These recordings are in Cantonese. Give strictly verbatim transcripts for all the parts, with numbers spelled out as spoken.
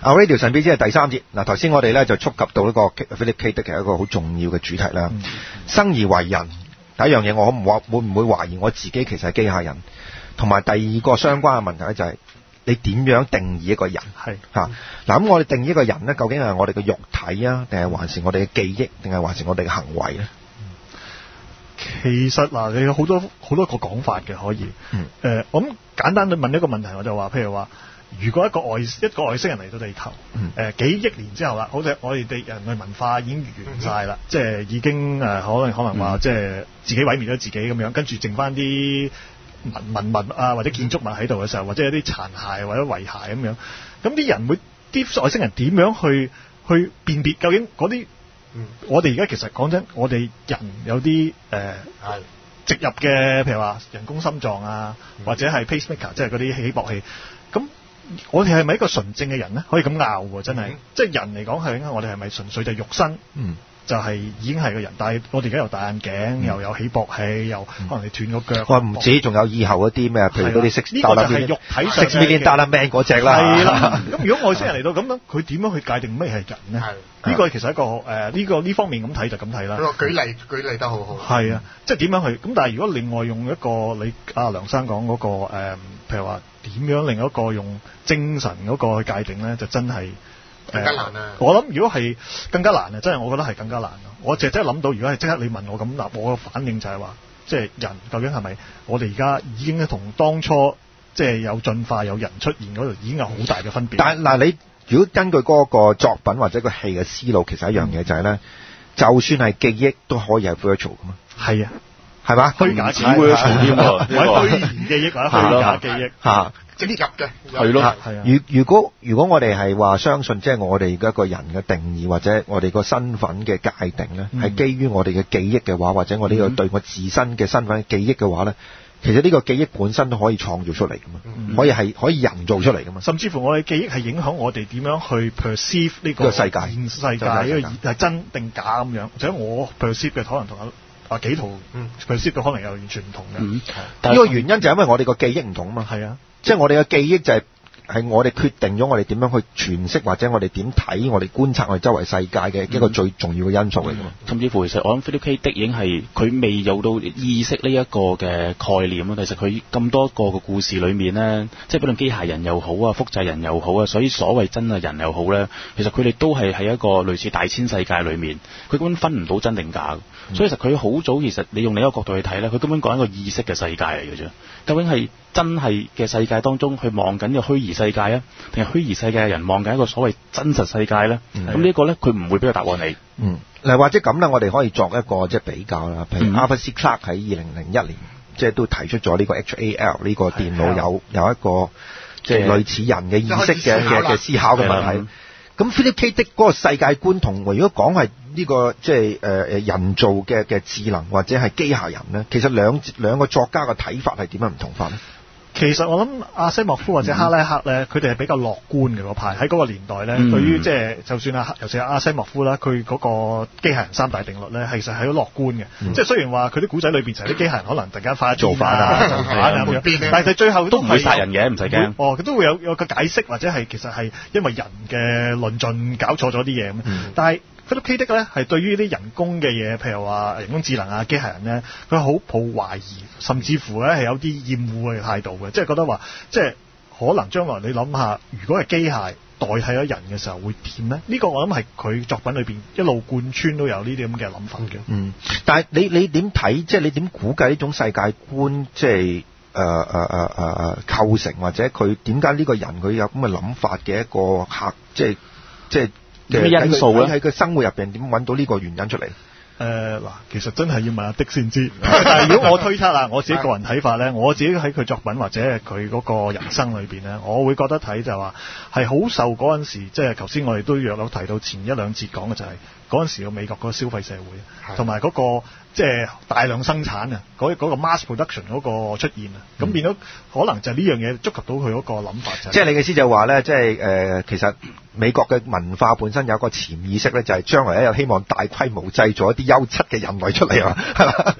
Our Radio 神秘之夜第三節。嗱，頭先我哋咧就觸及到呢個 Philip K. Dick 嘅一個好重要嘅主題啦。嗯、生而為人，第一樣嘢我唔會會唔會懷疑我自己其實係機械人，同埋第二個相關嘅問題咧就係、是、你點樣定義一個人？係嚇嗱咁，我哋定義一個人咧，究竟係我哋嘅肉體啊，定係還是我哋嘅記憶，定係還是我哋嘅行為咧？ 其實嗱，你有好多好多個講法嘅可以。嗯。誒、呃，我諗簡單地問一個問題，我就話，譬如話，如果一個外一個外星人嚟到地球，誒、嗯呃、幾億年之後啦，好似我哋哋人類文化已經完晒啦，嗯、即係已經誒、呃、可能可能話、嗯、即係自己毀滅咗自己咁樣，跟住剩翻啲文文物啊或者建築物喺度嘅時候，或者有啲殘骸或者遺骸咁樣，咁啲人會啲外星人點樣去去辨別究竟嗰啲？嗯、我哋而家其實講真，我哋人有啲誒、呃、植入嘅，譬如話人工心臟啊，嗯、或者係 pacemaker，即係嗰啲起搏器。咁我哋係咪一個純正嘅人咧？可以咁拗喎，真係。嗯、即係人嚟講係，我哋係咪純粹就肉身？嗯。就係已經係個人，但係我哋而家又戴眼鏡，嗯、又有起搏器，又可能你斷個腳。我唔止，仲有以後嗰啲咩，譬如嗰啲 six， 呢個就係肉體上嘅 six million dollar man 嗰隻啦。係啦。 咁如果外星人嚟到咁樣，佢點樣去界定咩係人咧？係呢個其實一個誒呢、呃這個呢方面咁睇就咁睇啦。 舉例舉例得好好。 係啊，即係點樣去？咁但係如果另外用一個你阿梁生講嗰、那個誒、呃，譬如話點樣另一個用精神嗰個去界定咧，就真係。 更加難啊！ 呃、我諗如果係更加難啊，真係我覺得係更加難啊！我淨係真係諗到，如果係即刻你問我咁，嗱，我嘅反應就係話，即係人究竟係咪我哋而家已經同當初即係有進化有人出現嗰度已經有好大嘅分別？ 但係嗱，你如果根據嗰個作品或者個戲嘅思路，其實一樣嘢就係、是、咧，嗯、就算係記憶都可以係 virtual 噶嘛。係啊。係嘛？ 虛假記憶添喎， 虛擬記憶或者虛假記憶嚇， 整入嘅係咯。係啊。如如果如果我哋係話相信，即係我哋而家個人嘅定義或者我哋個身份嘅界定咧，係、嗯、基於我哋嘅記憶嘅話，或者我呢個對我自身嘅身份嘅記憶嘅話咧，其實呢個記憶本身都可以創造出嚟噶嘛，嗯、可以係可以人造出嚟噶嘛。 甚至乎我哋記憶係影響我哋點樣去 perceive 呢個世界，現世界係真定假咁樣，或者我 perceive 嘅可能同啊幾圖佢 perceive 嘅可能又完全唔同嘅。呢、 嗯、個原因就係因為我哋個記憶唔同啊嘛。係啊，即係我哋嘅記憶就係、是。係我哋決定咗我哋點樣去詮釋或者我哋點睇我哋觀察我哋周圍世界嘅一個最重要嘅因素嚟㗎嘛。 甚至乎其實我諗 Philip K. Dick 已經係佢未有到意識呢一個嘅概念啊。其實佢咁多個嘅故事裏面呢，即係不論機械人又好啊，複製人又好啊，所以所謂真嘅人又好咧，其實佢哋都係喺一個類似大千世界裏面，佢根本分唔到真定假。嗯、所以其實佢好早其實你用另一個角度去睇咧，佢根本講一個意識嘅世界嚟嘅啫。究竟係真係嘅世界當中去望緊個虛擬世界啊，定係虛擬世界嘅人望緊一個所謂真實世界咧？咁、嗯、呢一個咧，佢唔會俾個答案你。 嗯，嗱或者咁啦，我哋可以作一個即係比較啦。譬如 Arthur C. Clarke 喺二零零一年，即係都提出咗呢個 H A L 呢個電腦有有一個即係類似人嘅意識嘅嘅嘅思考嘅問題。咁 Philip K. Dick 嗰個世界觀同如果講係呢個即係誒誒人造嘅嘅智能或者係機械人咧，其實兩兩個作家嘅睇法係點樣唔同法咧？ 其實我諗阿西莫夫或者哈拉克咧，佢哋係比較樂觀嘅嗰派。喺嗰個年代咧，嗯、對於即係就算啊，尤其係阿西莫夫啦，佢嗰個機械人三大定律咧，其實係好樂觀嘅。嗯、即係雖然話佢啲古仔裏邊就係啲機械人可能突然間發做反啊、做反啊咁樣，但係最後都唔會殺人嘅，唔使驚。 哦，佢都會有有個解釋，或者係其實係因為人嘅論盡搞錯咗啲嘢咁。嗯、但係Philip K. Dick 咧係對於啲人工嘅嘢，譬如話人工智能啊、機械人咧，佢好抱懷疑，甚至乎咧係有啲厭惡嘅態度嘅，即係覺得話，即係可能將來你諗下，如果係機械代替咗人嘅時候會點咧？呢、呢個我諗係佢作品裏邊一路貫穿都有呢啲咁嘅諗法嘅。 嗯，但係你你點睇？即係你點估計呢種世界觀？即係誒誒誒誒誒構成，或者佢點解呢個人佢有咁嘅諗法嘅一個客？即係即係。 咩因素咧？ 喺佢生活入邊點揾到呢個原因出嚟？ 誒嗱，其實真係要問阿迪先知。但係如果我推測啦，我自己個人睇法咧，我自己喺佢作品或者係佢嗰個人生裏邊咧，我會覺得睇就係話係好受嗰陣時，即係頭先我哋都約有提到前一兩節講嘅就係嗰陣時嘅美國嗰個消費社會，同埋嗰個即係大量生產啊，嗰、嗰個 mass production 嗰個出現啊，咁、嗯、變咗可能就係呢樣嘢觸及到佢嗰個諗法就係。 即係你嘅意思就係話咧，即係誒、呃、其實美國嘅文化本身有一個潛意識咧，就係將來一日希望大規模製造一啲優質嘅人類出嚟啊，係嘛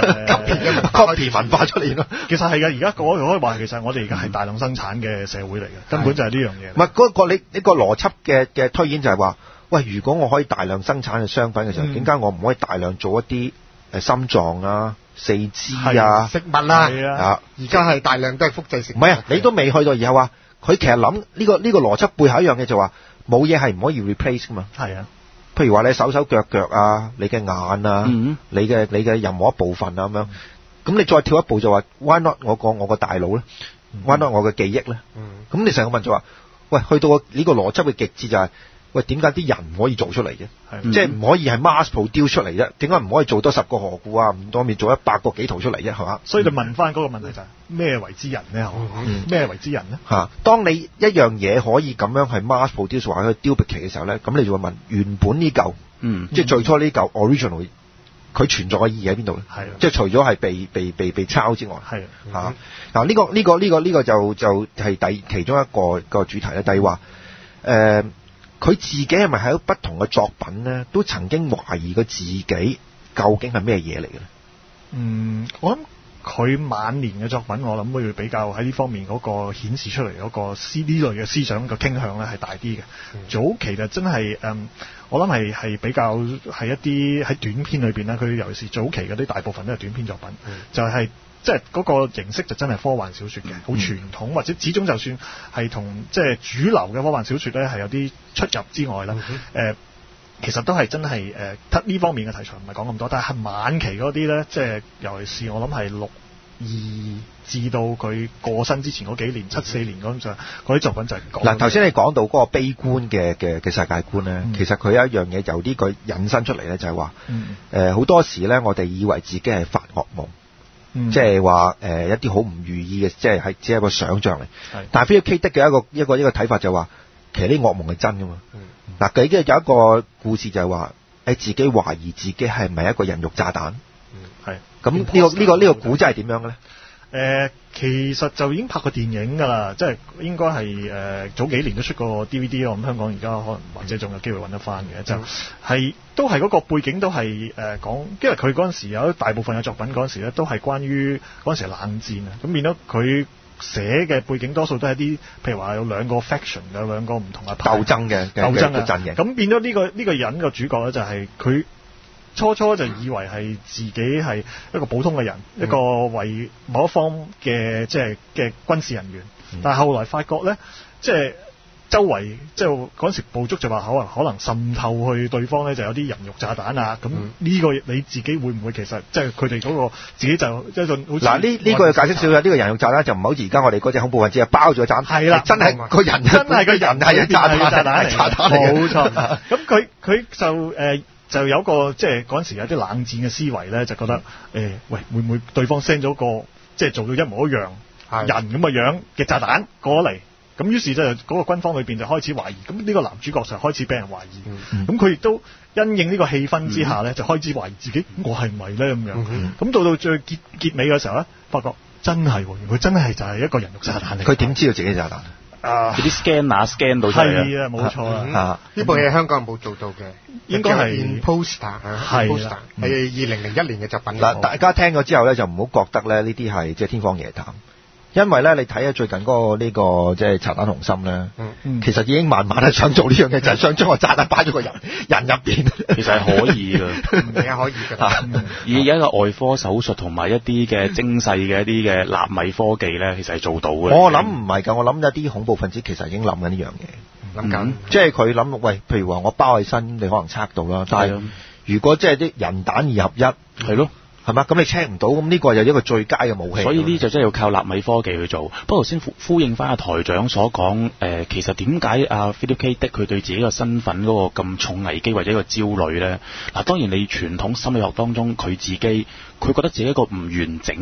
？copy 文化出嚟咯。 其實係嘅，而家我可以話，其實我哋而家係大量生產嘅社會嚟嘅，根本就係呢樣嘢。 唔係嗰個你呢個邏輯嘅嘅推演就係話，喂，如果我可以大量生產嘅商品嘅時候，點解、嗯、我唔可以大量做一啲誒心臟啊、四肢啊、 食物啦？ 啊， 而家係大量都係複製食物。 唔係啊，你都未去到，以後話佢其實諗呢、呢個呢、呢個邏輯背後一樣嘢就話，冇嘢係唔可以 replace 噶嘛。係啊，譬如話你手手腳腳啊，你嘅眼啊，嗯、你嘅你嘅任何一部分啊咁樣，咁、嗯、你再跳一步就話 why not 我個我個大腦咧、嗯、，why not 我嘅記憶咧？咁、嗯、你成個問就話，喂，去到呢個邏輯嘅極致就係、是。喂，點解啲人唔可以做出嚟嘅？即係唔可以係 mass produce 出嚟啫？點解唔可以做多十個河固啊？唔當面做一百個幾圖出嚟啫？係嘛？ 所以就問翻嗰個問題就係、是、咩為之人咧？咩、嗯、為之人咧？ 嚇！當你一樣嘢可以咁樣係 mass produce 或者 duplicate 嘅時候咧，咁你就會問原本呢嚿，嗯，即係最初呢嚿 original，佢存在嘅意義喺邊度咧？係即係除咗係被被被被抄之外，係嚇嗱呢個呢、呢個呢、呢個呢、呢個就就係第其中一個一個主題咧。第二話誒。佢自己係咪喺不同嘅作品咧，都曾經懷疑過自己究竟係咩嘢嚟嘅咧？嗯， 我諗佢晚年嘅作品，我諗會比較喺呢方面嗰個顯示出嚟嗰個思呢類嘅思想嘅傾向咧係大啲嘅。嗯、早期就真係誒、嗯，我諗係係比較係一啲喺短篇裏邊咧，佢尤其是早期嗰啲大部分都係短篇作品，嗯、就係、是。即係嗰個形式就真係科幻小説嘅，好傳統，或者始終就算係同即係主流嘅科幻小説咧係有啲出入之外啦。誒、嗯呃，其實都係真係誒呢方面嘅題材唔係講咁多，但係晚期嗰啲咧，即係尤其是我諗係六二至到佢過身之前嗰幾年，七四年嗰陣嗰啲作品就係講。嗱，頭先你講到嗰個悲觀嘅嘅嘅世界觀咧，嗯、其實佢有一樣嘢由呢句引申出嚟咧，就係話誒好多時咧，我哋以為自己係發惡夢。嗯、即係話誒一啲好唔如意嘅，即係係只係一個想像嚟。但係菲利普 K. 迪嘅一個一個一個睇法就係話，其實啲噩夢係真㗎嘛。嗱、嗯，佢嘅有一個故事就係話，誒自己懷疑自己係咪一個人肉炸彈。係、嗯。咁呢、呢個呢、呢個呢、呢個古仔係點樣嘅咧？ 誒、呃，其實就已經拍過電影㗎啦，即係應該係誒、呃、早幾年都出過 D V D 咯。咁香港而家可能或者仲有機會揾得翻嘅，嗯、就係都係嗰個背景都係誒講，因為佢嗰陣時有大部分嘅作品嗰陣時咧都係關於嗰陣時冷戰啊，咁變咗佢寫嘅背景多數都係啲譬如話有兩個 faction 有兩個唔同嘅鬥爭嘅鬥爭嘅陣營， 咁變咗呢、呢個呢、呢個人嘅主角咧就係佢。初初就以為係自己係一個普通嘅人，嗯、一個為某一方嘅即係嘅軍事人員，嗯、但係後來發覺咧，即係周圍即係嗰陣時捕捉就話可能可能滲透去對方咧就有啲人肉炸彈啊，咁呢、嗯、個你自己會唔會其實即係佢哋嗰個自己就一種好似嗱呢呢個要解釋少少，呢、呢個人肉炸彈就唔係好似而家我哋嗰隻恐怖分子係包咗彈，係啦，真係個人真係個人係炸彈炸彈炸彈嚟嘅， 冇錯。咁佢佢就誒。呃就有個即係嗰陣時有啲冷戰嘅思維咧，就覺得誒、欸，喂，會唔會對方 send 咗個即係做到一模一樣人咁嘅樣嘅炸彈過嚟？咁於是就嗰個軍方裏邊就開始懷疑，咁呢個男主角就開始俾人懷疑。咁佢亦都因應呢個氣氛之下咧，嗯、就開始懷疑自己，我係唔係咧咁樣？咁、嗯、到到最結結尾嘅時候咧，發覺真係，原來佢真係就係一個人肉炸彈嚟。 佢點知道自己炸彈？ 啊！ 啲 scanner scan 到出嚟係啊，冇錯啊！ 呢、嗯、部嘢香港人冇做到嘅， 應該係 Imposter 啊，係係二零零一年嘅作品。 嗱，大家聽咗之後咧，就唔好覺得咧呢啲係即係天方夜譚。因為咧，你睇下最近嗰個呢個即係拆彈紅心咧，嗯、其實已經慢慢係想做呢樣嘢，就係、是、想將個炸彈擺咗個人人入邊。 其實係可以㗎， 係啊，可以㗎。 以一個外科手術同埋一啲嘅精細嘅一啲嘅納米科技咧，其實係做到嘅。 我諗唔係㗎，我諗有啲恐怖分子其實已經諗緊呢樣嘢，諗緊、嗯，即係佢諗，喂，譬如話我包起身，你可能測到啦，但係如果即係啲人蛋二合一，係、嗯、咯。係嘛？咁你 check 唔到，咁呢個又一個最佳嘅武器。 所以呢就真係要靠納米科技去做。不過頭先呼呼應翻阿台長所講，誒、呃、其實點解阿 Philip K. Dick 佢對自己個身份嗰個咁重危機或者一個焦慮咧？嗱，當然你傳統心理學當中佢自己，佢覺得自己一個唔完整嘅人。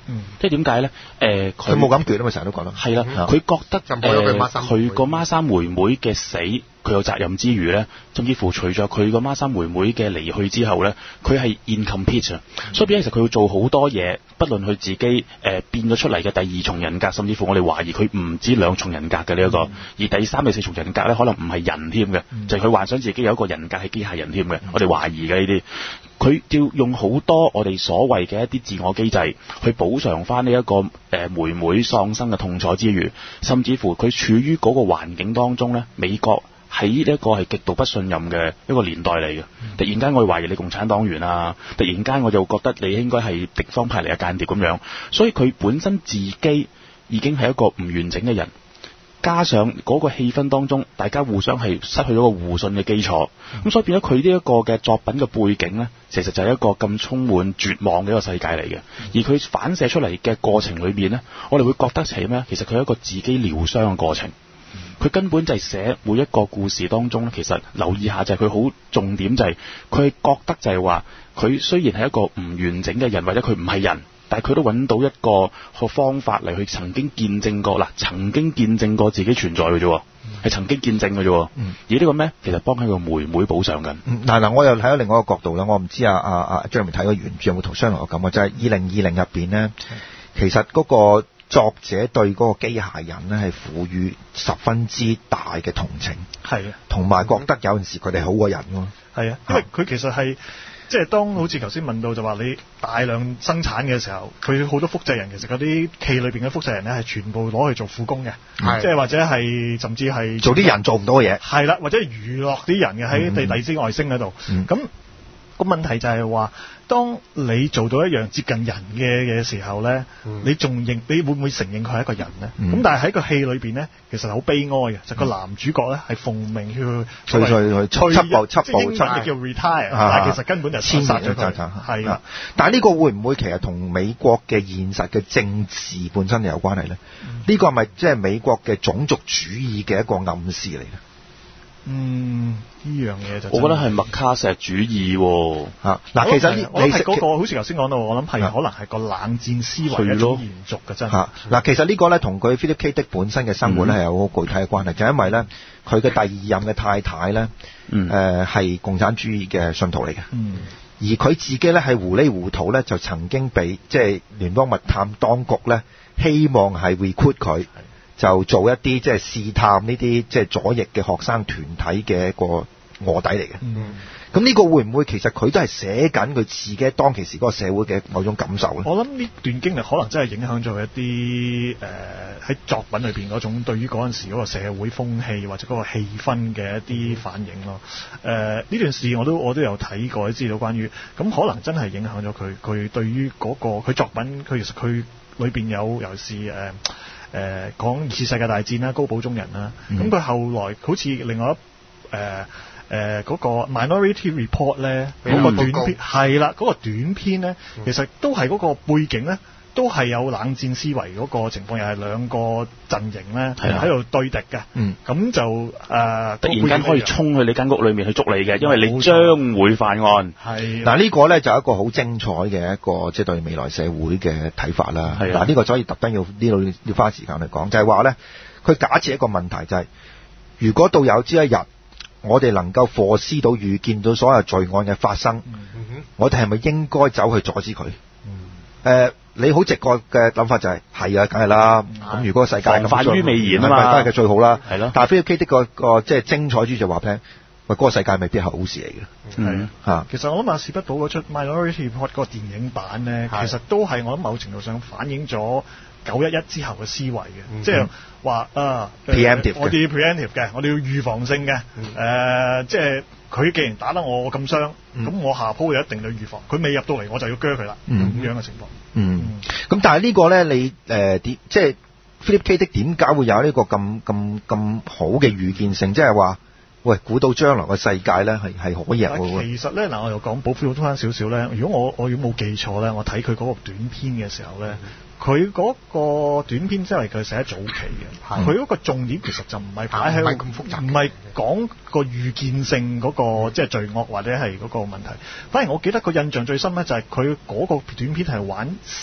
嗯、 即係點解咧？誒， 佢冇咁決啊嘛，成日都講得係啦，佢覺得誒佢個孖生妹妹嘅死，佢有責任之餘咧，甚至乎除咗佢個孖生妹妹嘅離去之後咧，佢係 incomplete 啊，所以變咗其實佢要做好多嘢，不論佢自己誒、呃、變咗出嚟嘅第二重人格，甚至乎我哋懷疑佢唔止兩重人格嘅呢一個，嗯、而第三、第四重人格咧，可能唔係人添嘅，嗯、就係佢幻想自己有一個人格係機械人添嘅，嗯、我哋懷疑嘅呢啲。佢要用好多我哋所謂嘅一啲自我機制去補償翻呢一個誒妹妹喪生嘅痛楚之餘，甚至乎佢處於嗰個環境當中咧，美國喺呢一個係極度不信任嘅一個年代嚟嘅。嗯、突然間我懷疑你共產黨員啊，突然間我就覺得你應該係敵方派嚟嘅間諜咁樣，所以佢本身自己已經係一個唔完整嘅人。加上嗰個氣氛當中，大家互相係失去咗個互信嘅基礎，咁、嗯、所以變咗佢呢一個嘅作品嘅背景呢，其實就係一個咁充滿絕望嘅一個世界嚟嘅。嗯、而佢反射出嚟嘅過程裏邊呢，我哋會覺得係咩？其實佢係一個自己療傷嘅過程。佢、嗯、根本就係寫每一個故事當中呢，其實留意下就係佢好重點就係佢覺得就係話，佢雖然係一個唔完整嘅人，或者佢唔係人。但係佢都揾到一個個方法嚟去曾經見證過嗱，曾經見證過自己存在嘅啫，係、嗯、曾經見證嘅啫。嗯、而呢個咩？其實幫佢個妹妹補償緊。嗱嗱、嗯，我又睇咗另外一個角度啦。我唔知啊啊啊張明睇個原著有冇同相同嘅感覺？就係二零二零入邊呢，嗯、其實嗰個作者對嗰個機械人呢係賦予十分之大嘅同情，係啊，同埋覺得有陣時佢哋好過人咯。係啊，因為佢其實係。即係當好似頭先問到就話你大量生產嘅時候，佢好多複製人其實嗰啲戲裏邊嘅複製人咧係全部攞去做苦工嘅，即係、嗯、或者係甚至係做啲人做唔到嘅嘢，係啦，或者係娛樂啲人嘅喺第第支外星嗰度，咁、嗯。嗯個問題就係話，當你做到一樣接近人嘅嘅時候咧，嗯、你仲認你會唔會承認佢係一個人咧？咁、嗯、但係喺個戲裏邊咧，其實好悲哀嘅，就個、是、男主角咧係奉命去去去去緝捕緝捕，英文叫 retire，但係其實根本就係殺咗佢。係啊，但係呢個會唔會其實同美國嘅現實嘅政治本身有關係咧？呢、嗯、個係咪即係美國嘅種族主義嘅一個暗示嚟咧？嗯，呢樣嘢就我覺得係麥卡錫主義喎、啊。嗱、啊，其實我係嗰、那個，好似頭先講到，我諗係可能係個冷戰思維嘅一種延續嘅真係。嗱、啊啊，其實個呢個咧同佢 Philip K. Dick 本身嘅生活咧係、嗯、有好具體嘅關係，就係、因為咧佢嘅第二任嘅太太咧，誒係、嗯呃、共產主義嘅信徒嚟嘅。嗯。而佢自己咧係糊里糊塗咧就曾經被即係聯邦密探當局咧希望係 recruit 佢。就做一啲即係試探呢啲即係左翼嘅學生團體嘅一個臥底嚟嘅。嗯，咁呢個會唔會其實佢都係寫緊佢自己當其時嗰個社會嘅某種感受咧？我諗呢段經歷可能真係影響咗一啲誒喺作品裏邊嗰種對於嗰陣時嗰個社會風氣或者嗰個氣氛嘅一啲反應咯。誒、呃、呢段事我都我都有睇過啲資料關於，咁可能真係影響咗佢佢對於嗰、嗰個佢作品佢其實佢裏邊有尤其是誒。呃誒、呃、講二次世界大戰啦，高堡中人啦，咁佢、嗯、後來好似另外一誒誒嗰個 Minority Report 咧，嗰、嗯、個短篇係啦，嗰、嗯、個短篇咧，嗯、其實都係嗰個背景咧，都係有冷戰思維嗰個情況，又係兩個陣營咧喺度對敵嘅，咁、嗯、就誒、呃、突然間可以衝去你間屋裏面去捉你嘅，因為你將會犯案。係嗱呢個咧就係一個好精彩嘅一個即係、就是、對未來社會嘅睇法啦。嗱呢、這個所以特登要呢度要花時間去講，就係話咧，佢假設一個問題就係、是，如果到有朝一日我哋能夠 foresee 到預見到所有罪案嘅發生，嗯、哼我哋係咪應該走去阻止佢？誒、嗯。呃你好直覺嘅諗法就係、是、係啊，梗係啦。咁、嗯、如果世界咁防範於未然啊嘛，梗係最好啦。係咯。但係 Philip K. Dick 個個即係精彩之處就話聽，喂，嗰、那個世界未必係好事嚟嘅。嗯嚇。啊、其實我諗阿史匹堡嗰出 Minority Report 嗰個電影版咧，的其實都係我諗某程度上反映咗九一一之後嘅思維嘅，嗯、即係話啊 preemptive 我哋要 preemptive 嘅，我哋要預防性嘅。誒、嗯呃，即係。佢既然打得我咁傷，咁、嗯、我下鋪就一定要預防。佢未入到嚟，我就要鋸佢啦。咁、嗯、樣嘅情況。嗯。咁、嗯、但係呢個咧，你誒點、呃、即係 Philip K. Dick 點解會有呢個咁咁咁好嘅預見性？即係話，喂，估到將來嘅世界咧係係可以嘅。其實咧，嗱，我又講補充翻少少咧。如果我我如果冇記錯咧，我睇佢嗰個短篇嘅時候咧。嗯佢嗰個短篇即係佢寫得早期嘅，佢嗰的個重點其實就唔係擺喺，唔係講個預見性嗰、那個即係、就是、罪惡或者係嗰個問題。反而我記得個印象最深咧就係佢嗰個短篇係玩時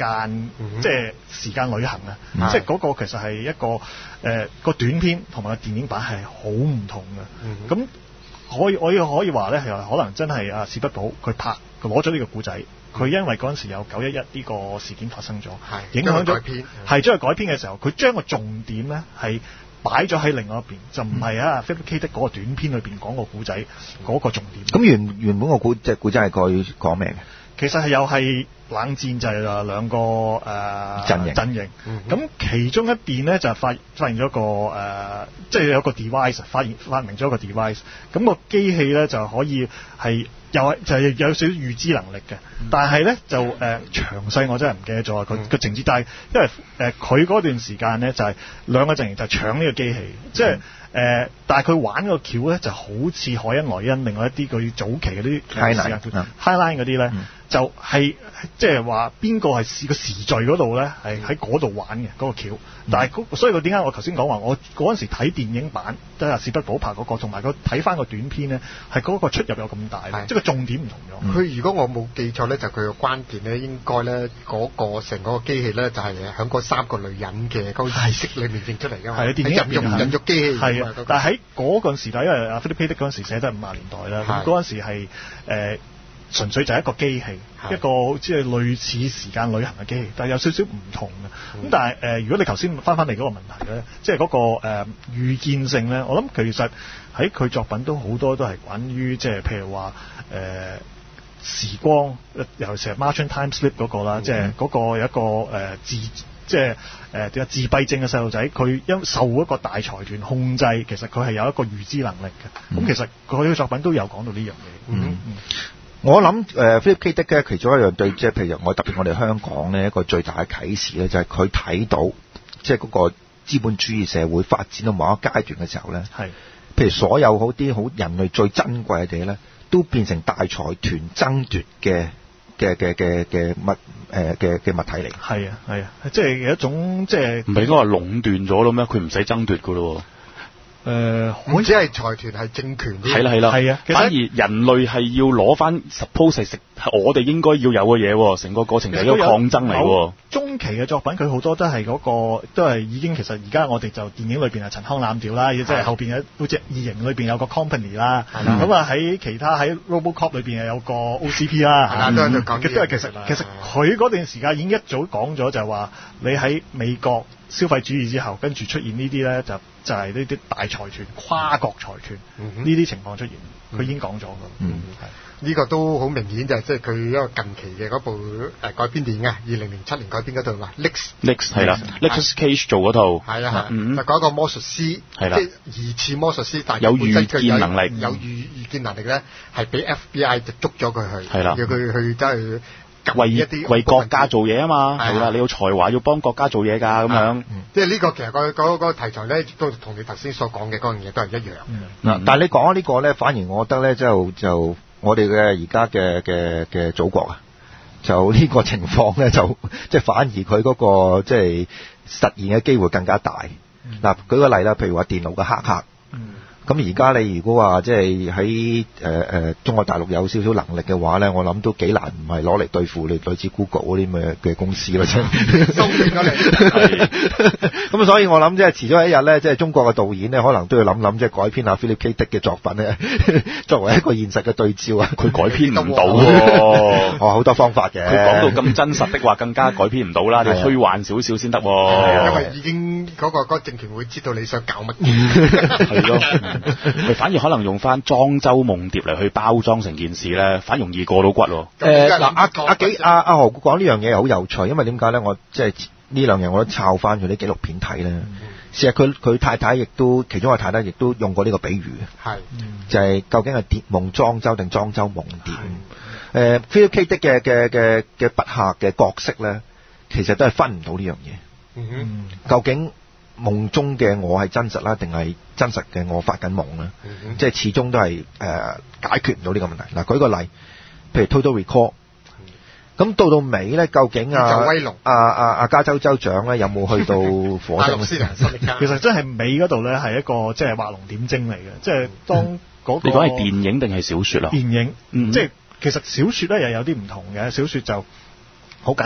間， 嗯、 即係時間旅行啊！ 嗯、 即係嗰個其實係一個誒個、呃、短片同埋個電影版係好唔同嘅。咁、嗯、可以我可以話咧，係可能真係啊史匹堡佢拍佢攞咗呢個故仔，佢因為嗰陣時有九一一呢個事件發生咗，影響咗係將佢改編嘅時候，佢將個重點咧係擺咗喺另外一邊，就唔係啊 Philip K. Dick 嗰個短片裏邊講個故仔嗰個重點。 咁原原本個故隻故仔係佢講咩嘅？ 其實係又係冷戰就係話兩個誒、呃、 陣營陣營，咁、嗯、其中一邊咧就發發現咗個誒、呃，即係有個 device 發現發明咗個 device，咁個機器咧就可以係又係就係有少少預知能力嘅，嗯、但係咧就誒、呃、詳細我真係唔記得咗佢個情節，但係因為誒佢嗰段時間咧就係、是、兩個陣營就搶呢個機器，即係。誒、呃，但係佢玩個橋咧，就好似凱恩萊恩另外一啲佢早期嗰啲 Highline 嗰啲咧，就係即係話邊個係試個時序嗰度咧，係喺嗰度玩嘅嗰、嗰個橋。嗯、但係、嗰個、所以佢點解我頭先講話，我嗰陣時睇電影版即係史匹堡拍嗰個，同埋佢睇翻個短片咧，係嗰個出入有咁大，即係個重點唔同咗。 佢、嗯、如果我冇記錯咧，就佢個關鍵咧，應該咧嗰個成個機器咧，就係喺嗰三個女人嘅嗰個意識裏面整出嚟㗎嘛。係啊，電影入面人肉機器。係啊， 但係喺嗰個時代，因為阿 Philip K. Dick 嗰陣時寫得係五十年代啦，咁嗰陣時係誒、呃、純粹就係一個機器，一個即係類似時間旅行嘅機器，但係有少少唔同嘅。咁、嗯、但係誒、呃，如果你頭先翻翻嚟嗰個問題咧，即係嗰個誒、呃、預見性咧，我諗其實喺佢作品都好多都係關於即係譬如話誒、呃、時光，尤其是係 Martian Time Slip 嗰個啦，嗯、即係嗰個有一個誒、呃、自。即係誒點解自閉症嘅細路仔，佢因受一個大財團控制，其實佢係有一個預知能力嘅。咁、嗯、其實佢嘅作品都有講到呢樣嘢。嗯嗯，我諗誒 Philip K. Dick 咧，其中一樣對即係譬如我特別我哋香港呢一個最大嘅啟示咧，就係佢睇到即係嗰個資本主義社會發展到某一階段嘅時候咧，係譬如所有好啲好人類最珍貴嘅嘢咧，都變成大財團爭奪嘅。嘅嘅嘅嘅物誒嘅嘅物體嚟， 係啊係啊，即係有一種即係唔係應該話壟斷咗咯咩？佢唔使爭奪噶咯。 誒、呃，唔止係財團係政權， 係啦係啦， 係啊。 反而人類係要攞翻 suppose 係食我哋應該要有嘅嘢，成個過程係一個抗爭嚟。 中期嘅作品佢好多都係嗰、那個都係已經其實而家我哋就電影裏邊係陳腔濫調啦，即係後邊有好似異形裏邊有個 company 啦，咁啊喺其他喺 RoboCop 裏邊又有個 O C P 啦，係啦，都係講啲。都係其實其實佢嗰段時間已經一早講咗就係話你喺美國消費主義之後，跟住出現呢啲咧就就係呢啲大財團、跨國財團呢啲情況出現，佢已經講咗㗎。嗯，係呢個都好明顯就係即係佢一個近期嘅嗰部誒改編電影啊，二零零七年改編嗰套話 Nix，Nix 係啦 Nicolas Cage 做嗰套係啊，就講一個魔術師， 係啦， 即係疑似魔術師，但係有預見能力， 有預預見能力咧，係俾 F B I 就捉咗佢去， 係啦， 叫佢去真係。 為一啲為國家做嘢啊嘛，係啦，你有才華要幫國家做嘢㗎咁樣。 即係呢個其實個嗰個題材咧，都同你頭先所講嘅嗰樣嘢都係一樣。 嗱、嗯，但係你講呢個咧，反而我覺得咧，就就我哋嘅而家嘅嘅嘅祖國啊，就呢個情況咧，就即係反而佢嗰個即係實現嘅機會更加大。嗱、嗯，舉個例啦，譬如話電腦嘅黑客。咁而家你如果話即係喺誒誒中國大陸有少少能力嘅話咧，我諗都幾難唔係攞嚟對付你類似 Google 嗰啲咁嘅嘅公司啦，真係收咗嚟。 咁所以我諗即係遲咗一日咧，即係中國嘅導演咧，可能都要諗諗即係改編下 Philip K. Dick 嘅作品咧，作為一個現實嘅對照啊。 佢改編唔到喎， 哦好多方法嘅。 佢講到咁真實的話，更加改編唔到啦，你虛幻少少先得。 因為已經嗰個嗰個政權會知道你想搞乜嘢。係咯。 佢反而可能用翻莊周夢蝶嚟去包裝成件事咧，反容易過到骨喎。 誒嗱，阿阿幾阿阿何講呢樣嘢好有趣，因為點解咧？我即係呢兩日我都抄翻佢啲紀錄片睇咧。嗯、事實佢佢太太亦都其中個太太亦都用過呢個比喻嘅，係、嗯、就係、是、究竟係蝶夢莊周定莊周夢蝶？誒 Philip K. Dick 嘅嘅嘅嘅筆下嘅角色咧，其實都係分唔到呢樣嘢。嗯，究竟夢中嘅我係真實啦，定係真實嘅我發緊夢咧？嗯、即係始終都係誒、呃、解決唔到呢個問題。嗱，舉個例，譬如 Total Recall，咁到到尾咧，究竟啊啊啊啊加州州長咧有冇去到火星？ 其實真係尾嗰度咧係一個即係畫龍點睛嚟嘅，即係當嗰、那個、 你講係電影定係小說啊？ 電影， 嗯、 即係其實小說咧又有啲唔同嘅，小說就好簡單。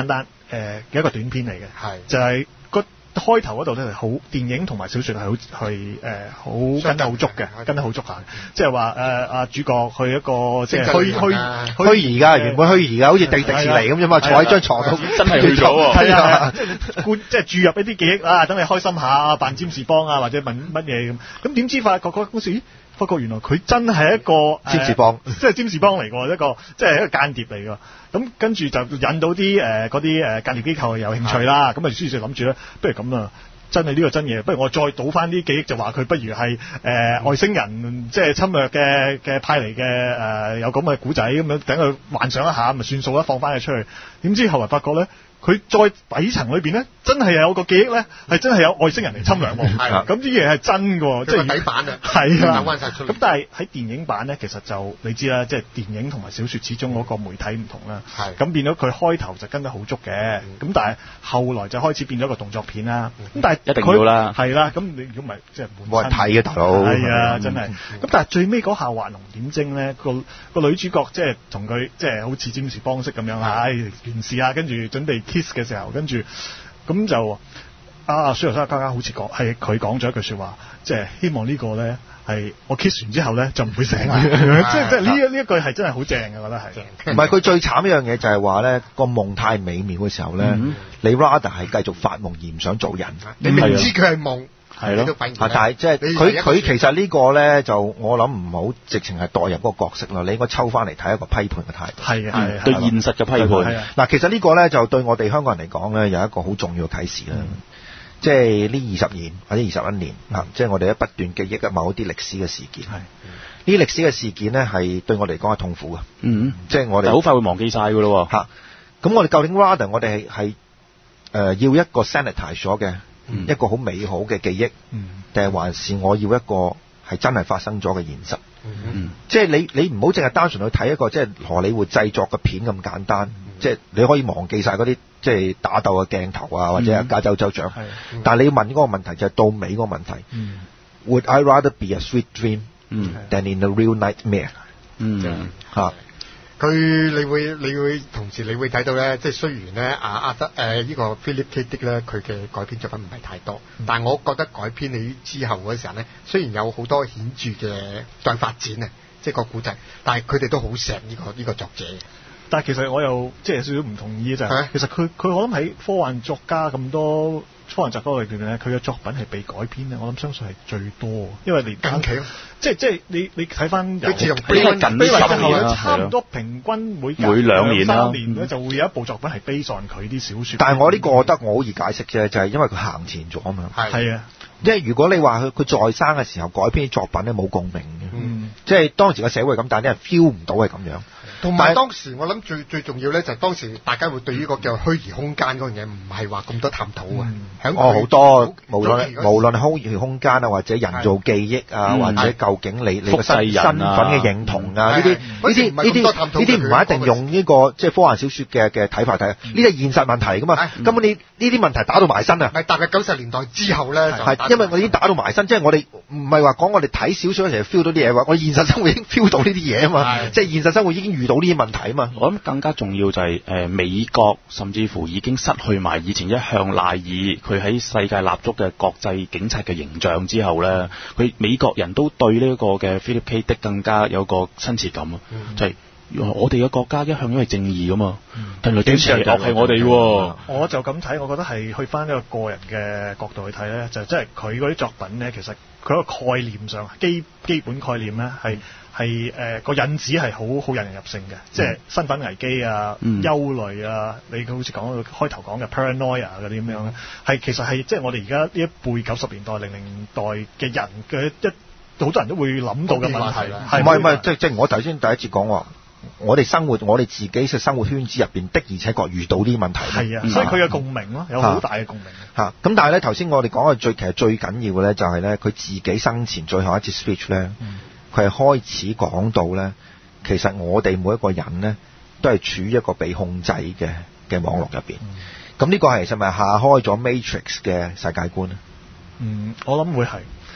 誒嘅一個短片嚟嘅， 係就係個開頭嗰度咧，好電影同埋小説係好係誒好跟得好足嘅，跟得好足下，即係話誒啊主角去一個即係虛虛虛擬㗎，原本虛擬㗎，好似迪迪士尼咁啫嘛，坐喺張床度真係去咗喎， 係啊，即係即係注入一啲記憶啊，等你開心下，扮占士邦啊，或者問乜嘢咁，咁點知發覺嗰公司？發覺原來佢真係一個占士邦， 即係占士邦嚟㗎，一個即係一個間諜嚟㗎。咁跟住就引到啲誒嗰啲誒間諜機構有興趣啦。咁啊，於是就諗住咧，不如咁啊，真係呢個真嘢，不如我再倒翻啲記憶，就話佢不如係誒、呃、外星人即係侵略嘅嘅派嚟嘅誒有咁嘅古仔咁樣，等佢幻想一下，咪算數啦，放翻佢出去。點知後來發覺咧，佢再底層裏邊咧，真係有個記憶咧，係真係有外星人嚟侵略喎。係咁啲嘢係真㗎，即係底版啊。係啊。咁但係喺電影版咧，其實就你知啦，即係電影同埋小説始終嗰個媒體唔同啦。係。咁變咗佢開頭就跟得好足嘅，咁、嗯、但係後來就開始變咗個動作片啦。咁、嗯、但係一定要啦。 係啦，咁你如果唔係即係冇人睇嘅大佬。 係啊，真係。咁、嗯、但係最尾嗰下畫龍點睛咧，個個女主角即係同佢即係好似占士邦式咁樣，唉完事啊，跟住準備 kiss 嘅時候，跟住咁就啊，蘇柔沙嘉嘉好似講係佢講咗一句説話，即係希望呢個咧係我 kiss 完之後咧就唔會醒啦，即係即係呢一呢一句係真係好正嘅，我覺得係。 唔係佢最慘一樣嘢就係話咧，個夢太美妙嘅時候咧、嗯，你 rather 係繼續發夢而唔想做人， 你明知佢係夢。 係咯，但係即係佢佢其實呢個咧就我諗唔好直情係代入嗰個角色咯，你應該抽翻嚟睇一個批判嘅態度。係啊，係對現實嘅批判。嗱，其實呢個咧就對我哋香港人嚟講咧有一個好重要嘅啟示啦。即係呢二十年或者二十一年啊，即係我哋喺不斷記憶嘅某一啲歷史嘅事件。係呢啲歷史嘅事件咧係對我哋嚟講係痛苦嘅。嗯，即係我哋好快會忘記晒㗎咯。嚇，咁我哋究竟 rather 我哋係係誒要一個 sanitize 咗嘅。嗯、一個好美好嘅記憶，定、嗯、係還是我要一個係真係發生咗嘅現實？嗯、即係你你唔好淨係單純去睇一個即係荷里活製作嘅片咁簡單，嗯、即係你可以忘記晒嗰啲即係打鬥嘅鏡頭啊，或者係加州州長。嗯、但係你要問嗰個問題就係、是、到尾嗰個問題、嗯、，Would I rather be a sweet dream、嗯、than in a real nightmare？ 嗯，嚇。 佢你會你會同時你會睇到咧，即係雖然咧阿阿德誒呢個 Philip K. Dick 咧，佢嘅改編作品唔係太多，嗯、但係我覺得改編你之後嗰時候咧，雖然有好多顯著嘅再發展啊，即係個古仔，但係佢哋都好錫呢個呢、呢個作者。 但係其實我又即係有少少唔同意嘅就係，其實佢佢我諗喺科幻作家咁多科幻作家裏邊咧，佢嘅作品係被改編咧，我諗相信係最多，因為你近期即係即係你你睇翻由近十年差唔多平均每每兩年三年咧就會有一部作品係 based on佢啲小説。 但係我呢個我覺得我好易解釋啫，就係、是、因為佢行前咗啊嘛。 係啊， 即係如果你話佢佢在生嘅時候改編啲作品咧冇共鳴嘅，嗯、即係當時個社會咁，但係啲人 feel 唔到係咁樣。 同埋當時我諗最最重要咧，就係當時大家會對於個叫虛擬空間嗰樣嘢唔係話咁多探討啊。 嗯、哦，好多無論無論係虛擬空間啊，或者人造記憶啊，嗯、或者究竟你你個身身份嘅認同啊，呢啲呢啲呢啲呢啲唔係一定用呢、這個即係科幻小説嘅嘅睇法睇，呢啲係現實問題㗎嘛。嗯、根本你呢啲問題打到埋身啊！ 係踏入九十年代之後咧， 係因為我已經打到埋身，即係我哋唔係話講我哋睇小説嗰時 feel 到啲嘢，話我現實生活已經 feel 到呢啲嘢啊嘛。即係現實生活已經遇到呢啲問題啊嘛。 我諗更加重要就係、是、誒、呃、美國甚至乎已經失去埋以前一向賴以佢喺世界立足嘅國際警察嘅形象之後咧，佢美國人都對呢個嘅 Philip K. Dick 更加有個親切感啊！嗯、就係、是、我哋嘅國家一向都係正義噶嘛，但係點邪惡係我哋喎？ 我就咁睇，我覺得係去翻一個個人嘅角度去睇咧，就即係佢嗰啲作品咧，其實佢個概念上基基本概念咧係。係誒個引子係好好引人入勝嘅，嗯、即係身份危機啊、嗯、憂慮啊，你好似講到開頭講嘅 paranoia 嗰啲咁樣咧，係、嗯、其實係即係我哋而家呢一輩九十年代、零零年代嘅人嘅一好多人都會諗到嘅問題。 係唔係唔係？即係即係我頭先第一次講話，我哋生活我哋自己嘅生活圈子入邊的而且確遇到啲問題。係啊， 嗯、所以佢嘅共鳴咯，有好大嘅共鳴。 嚇、啊！咁、啊、但係咧頭先我哋講嘅最其實最緊要嘅咧就係咧佢自己生前最後一次 speech 咧。嗯佢係開始講到咧，其實我哋每一個人咧，都係處於一個被控制嘅嘅網絡入邊。咁呢、嗯、個係係咪下開咗 Matrix 嘅世界觀咧？ 嗯，我諗會係，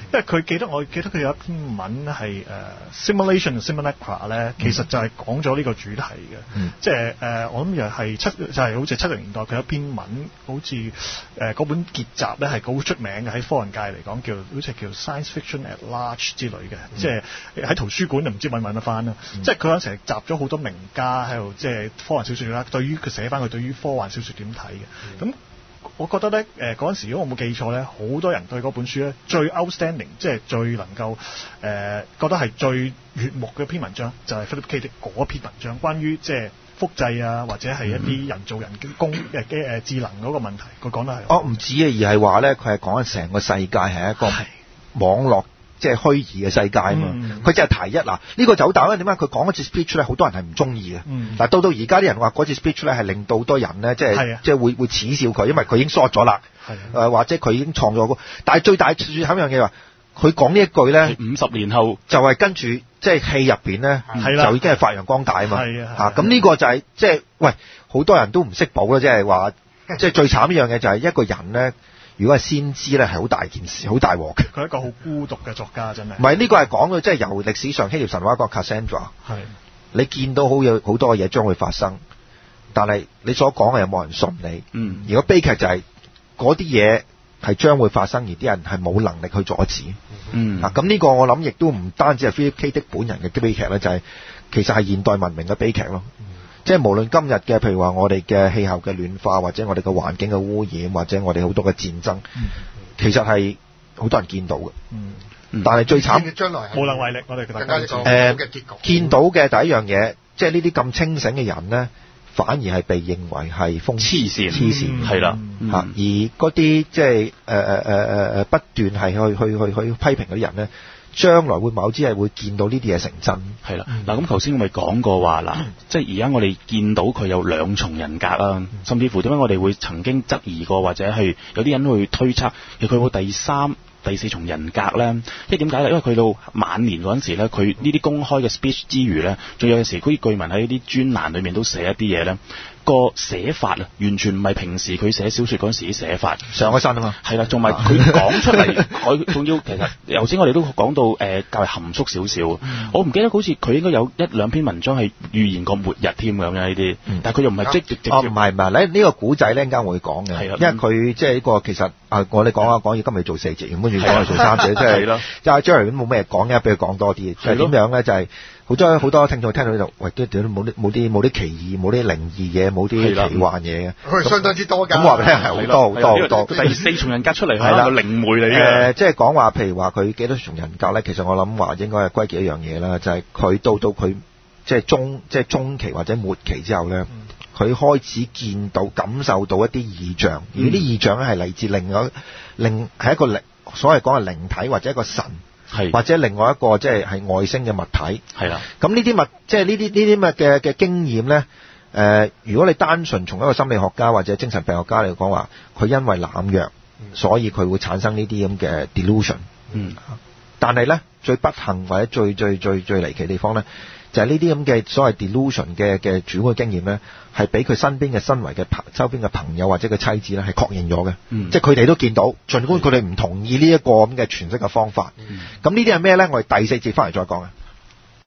因為佢記得我記得佢有一篇文係誒、uh, simulation simulacra 咧，其實就係講咗呢個主題嘅， 嗯、 即係誒、uh, 我諗又係七就係、是、好似七零年代佢有一篇文，好似誒嗰本結集咧係好出名嘅，喺科幻界嚟講叫好似叫 Science Fiction at Large 之類嘅，嗯、即係喺圖書館就唔知揾唔揾得翻啦。嗯、即係佢嗰陣時集咗好多名家喺度，即係科幻小説啦。對於佢寫翻佢對於科幻小説點睇嘅，咁、嗯。我覺得咧，誒嗰陣時，如果我冇記錯咧，好多人對嗰本書咧最 outstanding，即係最能夠誒、呃、覺得係最悅目嘅篇文章，就係、是、Philip K. Dick 嗰篇文章，關於即係複製啊，或者係一啲人造人工誒嘅誒智能嗰個問題，佢講得係。哦， 唔止啊，而係話咧，佢係講緊成個世界係一個網絡。即係虛擬嘅世界啊嘛，佢只係提一嗱，呢、這個就好大，因為點解佢講嗰次 speech 咧，好多人係唔中意嘅。嗱、嗯，到到而家啲人話嗰次 speech 咧係令到好多人咧，即係即係會會恥笑佢，因為佢已經 short 咗啦。誒、呃，或者佢已經創作過，但係最大最慘一樣嘢話，佢講呢一句咧， 五十年後就係跟住即係戲入邊咧，就已經係發揚光大啊嘛。嚇，咁呢個就係、是、即係喂，好多人都唔識補啦，即係話，即係最慘一樣嘢就係一個人咧。如果係先知咧，係好大件事，好大鑊嘅。 佢係一個好孤獨嘅作家，真係。 唔係呢個係講嘅，即係由歷史上希臘神話講 Cassandra。係。你見到好有好多嘢將會發生，但係你所講嘅有冇人信你？嗯。如果悲劇就係嗰啲嘢係將會發生，而啲人係冇能力去阻止。嗯。啊，咁呢個我諗亦都唔單止係 Philip K. Dick 本人嘅悲劇咧，就係、是、其實係現代文明嘅悲劇咯。嗯。即係無論今日嘅，譬如話我哋嘅氣候嘅暖化，或者我哋嘅環境嘅污染，或者我哋好多嘅戰爭，嗯、其實係好多人見到嘅。嗯，但係最慘， 將來無能為力。我哋更加誒、呃、 見到嘅第一樣嘢，即係呢啲咁清醒嘅人咧，反而係被認為係瘋黐線， 黐線係啦嚇。而嗰啲即係誒誒誒誒誒不斷係去去去去批評嗰啲人咧。將來會某啲係會見到呢啲嘢成真， 係啦。嗱咁頭先我咪講過話嗱，即係而家我哋見到佢有兩重人格啦，甚至乎點解我哋會曾經質疑過，或者係有啲人會推測，其實佢有第三、第四重人格咧？即係點解咧？因為佢到晚年嗰陣時咧，佢呢啲公開嘅 speech 之餘咧，仲有陣時嗰啲據聞喺啲專欄裏面都寫一啲嘢咧。個寫法啊，完全唔係平時佢寫小説嗰陣時啲寫法， 上咗身啊嘛。 係啦，仲埋佢講出嚟，佢仲要其實頭先我哋都講到誒、呃，較為含蓄少少。嗯、我唔記得好似佢應該有一兩篇文章係預言過末日添咁樣呢啲，嗯、但係佢又唔係即直接。哦，唔係唔係，呢、這、呢個古仔咧，陣間會講嘅。係啊，因為佢即係呢個其實啊，我哋講下講，要今日做四節，咁跟住講去做三節，即係咯。即係 Jerry 都冇咩講嘅，俾佢講多啲。係點樣咧？就係、是。好多好多聽眾聽到呢度，喂，都都冇啲冇啲冇啲奇異，冇啲靈異嘢，冇啲奇幻嘢嘅。 佢相當之多㗎。咁話俾你聽係好多好多好多。 第四重人格出嚟係啦，靈媒嚟嘅。 誒，即係講話，譬如話佢幾多重人格咧？其實我諗話應該係歸結一樣嘢啦，就係、是、佢到到佢即係中即係中期或者末期之後咧，佢、嗯、開始見到感受到一啲異象，嗯、而啲異象咧係嚟自另外另係一個靈，所謂講係靈體或者一個神。係或者另外一個即係係外星嘅物體，係啦。咁呢啲物即係呢啲呢啲咁嘅嘅經驗咧，誒、呃，如果你單純從一個心理學家或者精神病學家嚟講話，佢因為濫藥，嗯、所以佢會產生呢啲咁嘅 delusion。嗯。但係咧，最不幸或者最最最最離奇嘅地方咧，就係呢啲咁嘅所謂 delusion 嘅嘅主觀經驗咧，係俾佢身邊嘅身為嘅朋周邊嘅朋友或者佢妻子咧係確認咗嘅，嗯、即係佢哋都見到，儘管佢哋唔同意呢一個咁嘅詮釋嘅方法。咁、嗯、呢啲係咩咧？我哋第四節翻嚟再講啊。